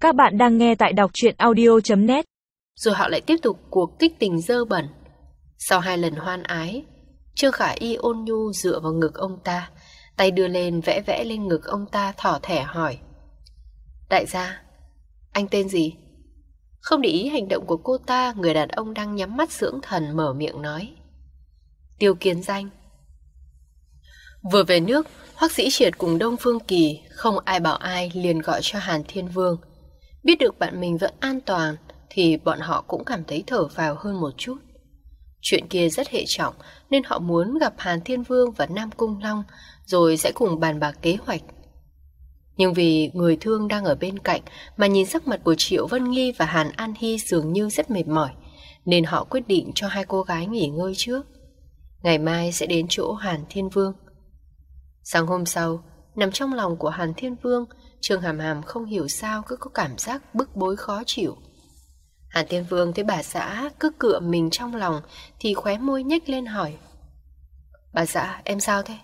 Các bạn đang nghe tại đọc truyện audio.net. Rồi họ lại tiếp tục cuộc kích tình dơ bẩn. Sau 2 lần hoan ái, Trương Khả Y ôn nhu dựa vào ngực ông ta, tay đưa lên vẽ vẽ lên ngực ông ta, thỏ thẻ hỏi: Đại gia, anh tên gì? Không để ý hành động của cô ta, người đàn ông đang nhắm mắt dưỡng thần mở miệng nói: Tiêu Kiến Danh. Vừa về nước, Hoắc Dĩ Triệt cùng Đông Phương Kỳ không ai bảo ai liền gọi cho Hàn Thiên Vương. Biết được bạn mình vẫn an toàn thì bọn họ cũng cảm thấy thở phào hơn một chút. Chuyện kia rất hệ trọng nên họ muốn gặp Hàn Thiên Vương và Nam Cung Long rồi sẽ cùng bàn bạc kế hoạch. Nhưng vì người thương đang ở bên cạnh mà nhìn sắc mặt của Triệu Vân Nghi và Hàn An Hy dường như rất mệt mỏi, nên họ quyết định cho 2 cô gái nghỉ ngơi trước. Ngày mai sẽ đến chỗ Hàn Thiên Vương. Sáng hôm sau, nằm trong lòng của Hàn Thiên Vương, Trương Hàm Hàm không hiểu sao cứ có cảm giác bức bối khó chịu. Hàn Thiên Vương thấy bà xã cứ cựa mình trong lòng thì khóe môi nhếch lên hỏi: Bà xã, em sao thế?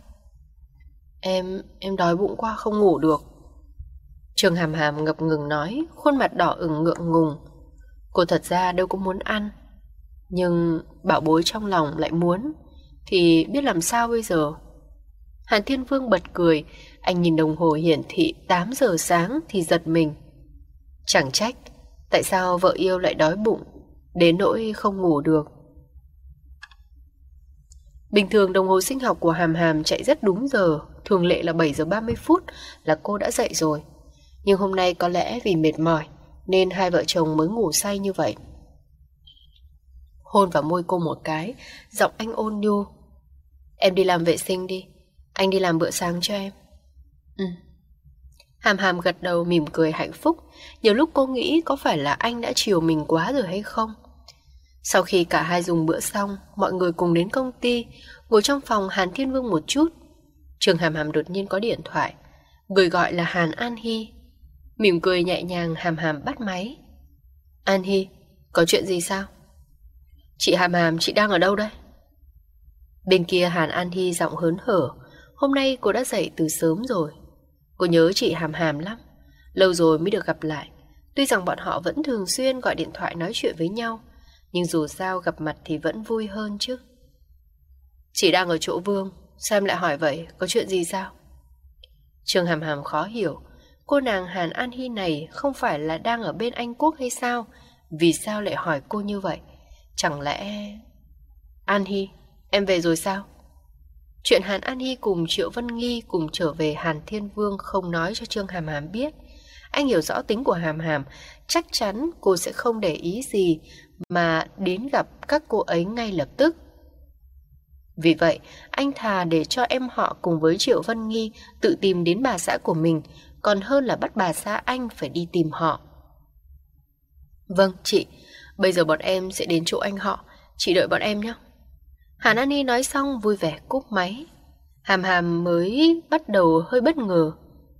Em đói bụng quá không ngủ được. Trương Hàm Hàm ngập ngừng nói, khuôn mặt đỏ ửng ngượng ngùng. Cô thật ra đâu có muốn ăn, nhưng bảo bối trong lòng lại muốn, thì biết làm sao bây giờ. Hàn Thiên Vương bật cười, anh nhìn đồng hồ hiển thị 8 giờ sáng thì giật mình. Chẳng trách, tại sao vợ yêu lại đói bụng, đến nỗi không ngủ được. Bình thường đồng hồ sinh học của Hàm Hàm chạy rất đúng giờ, thường lệ là 7 giờ 30 phút là cô đã dậy rồi. Nhưng hôm nay có lẽ vì mệt mỏi nên hai vợ chồng mới ngủ say như vậy. Hôn vào môi cô một cái, giọng anh ôn nhu: Em đi làm vệ sinh đi, anh đi làm bữa sáng cho em. Hàm Hàm gật đầu mỉm cười hạnh phúc. Nhiều lúc cô nghĩ có phải là anh đã chiều mình quá rồi hay không. Sau khi cả hai dùng bữa xong, mọi người cùng đến công ty, ngồi trong phòng Hàn Thiên Vương một chút. Trương Hàm Hàm đột nhiên có điện thoại, người gọi là Hàn An Hy. Mỉm cười nhẹ nhàng, Hàm Hàm bắt máy. An Hy, có chuyện gì sao? Chị Hàm Hàm, chị đang ở đâu đây? Bên kia Hàn An Hy giọng hớn hở. Hôm nay cô đã dậy từ sớm rồi. Cô nhớ chị Hàm Hàm lắm, lâu rồi mới được gặp lại. Tuy rằng bọn họ vẫn thường xuyên gọi điện thoại nói chuyện với nhau, nhưng dù sao gặp mặt thì vẫn vui hơn chứ. Chị đang ở chỗ Vương, sao em lại hỏi vậy, có chuyện gì sao? Trương Hàm Hàm khó hiểu, cô nàng Hàn An Hy này không phải là đang ở bên Anh Quốc hay sao? Vì sao lại hỏi cô như vậy? Chẳng lẽ... An Hy, em về rồi sao? Chuyện Hàn An Hy cùng Triệu Vân Nghi cùng trở về Hàn Thiên Vương không nói cho Trương Hàm Hàm biết. Anh hiểu rõ tính của Hàm Hàm, chắc chắn cô sẽ không để ý gì mà đến gặp các cô ấy ngay lập tức. Vì vậy, anh thà để cho em họ cùng với Triệu Vân Nghi tự tìm đến bà xã của mình, còn hơn là bắt bà xã anh phải đi tìm họ. Vâng, chị, bây giờ bọn em sẽ đến chỗ anh họ, chị đợi bọn em nhé. Hàn An Hy nói xong vui vẻ cúp máy. Hàm Hàm mới bắt đầu hơi bất ngờ,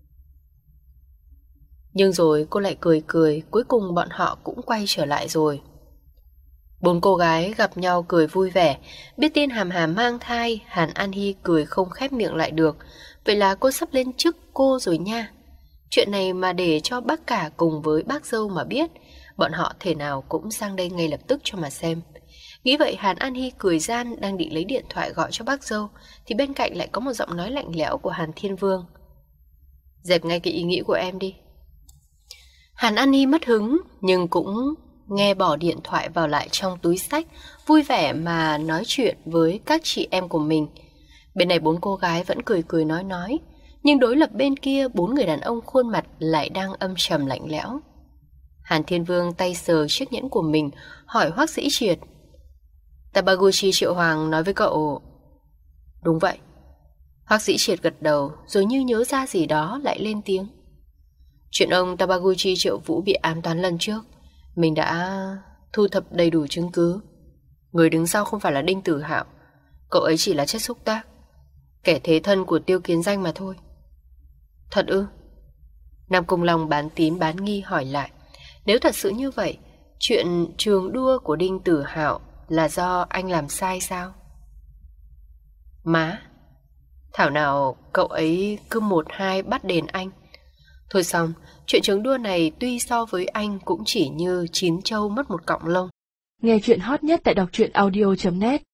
nhưng rồi cô lại cười cười. Cuối cùng bọn họ cũng quay trở lại rồi. 4 cô gái gặp nhau cười vui vẻ. Biết tin Hàm Hàm mang thai, Hàn An Hy cười không khép miệng lại được. Vậy là cô sắp lên chức cô rồi nha. Chuyện này mà để cho bác cả cùng với bác dâu mà biết, bọn họ thể nào cũng sang đây ngay lập tức cho mà xem. Nghĩ vậy Hàn An Hy cười gian, đang định lấy điện thoại gọi cho bác dâu thì bên cạnh lại có một giọng nói lạnh lẽo của Hàn Thiên Vương: Dẹp ngay cái ý nghĩ của em đi. Hàn An Hy mất hứng nhưng cũng nghe bỏ điện thoại vào lại trong túi xách, vui vẻ mà nói chuyện với các chị em của mình. Bên này 4 cô gái vẫn cười cười nói, nhưng đối lập bên kia 4 người đàn ông khuôn mặt lại đang âm trầm lạnh lẽo. Hàn Thiên Vương tay sờ chiếc nhẫn của mình, hỏi Hoắc Dĩ Triệt: Tabaguchi Triệu Hoàng nói với cậu... Đúng vậy. Hoắc Dĩ Triệt gật đầu, rồi như nhớ ra gì đó lại lên tiếng: Chuyện ông Tabaguchi Triệu Vũ bị ám toán lần trước, mình đã thu thập đầy đủ chứng cứ. Người đứng sau không phải là Đinh Tử Hạo, cậu ấy chỉ là chất xúc tác, kẻ thế thân của Tiêu Kiến Danh mà thôi. Thật ư? Nam Cung Long bán tín bán nghi hỏi lại. Nếu thật sự như vậy, chuyện trường đua của Đinh Tử Hạo là do anh làm sai sao? Má, thảo nào cậu ấy cứ 1-2 bắt đền anh. Thôi xong, chuyện trứng đua này tuy so với anh cũng chỉ như chín trâu mất một cọng lông. Nghe chuyện hot nhất tại đọc truyện audio.net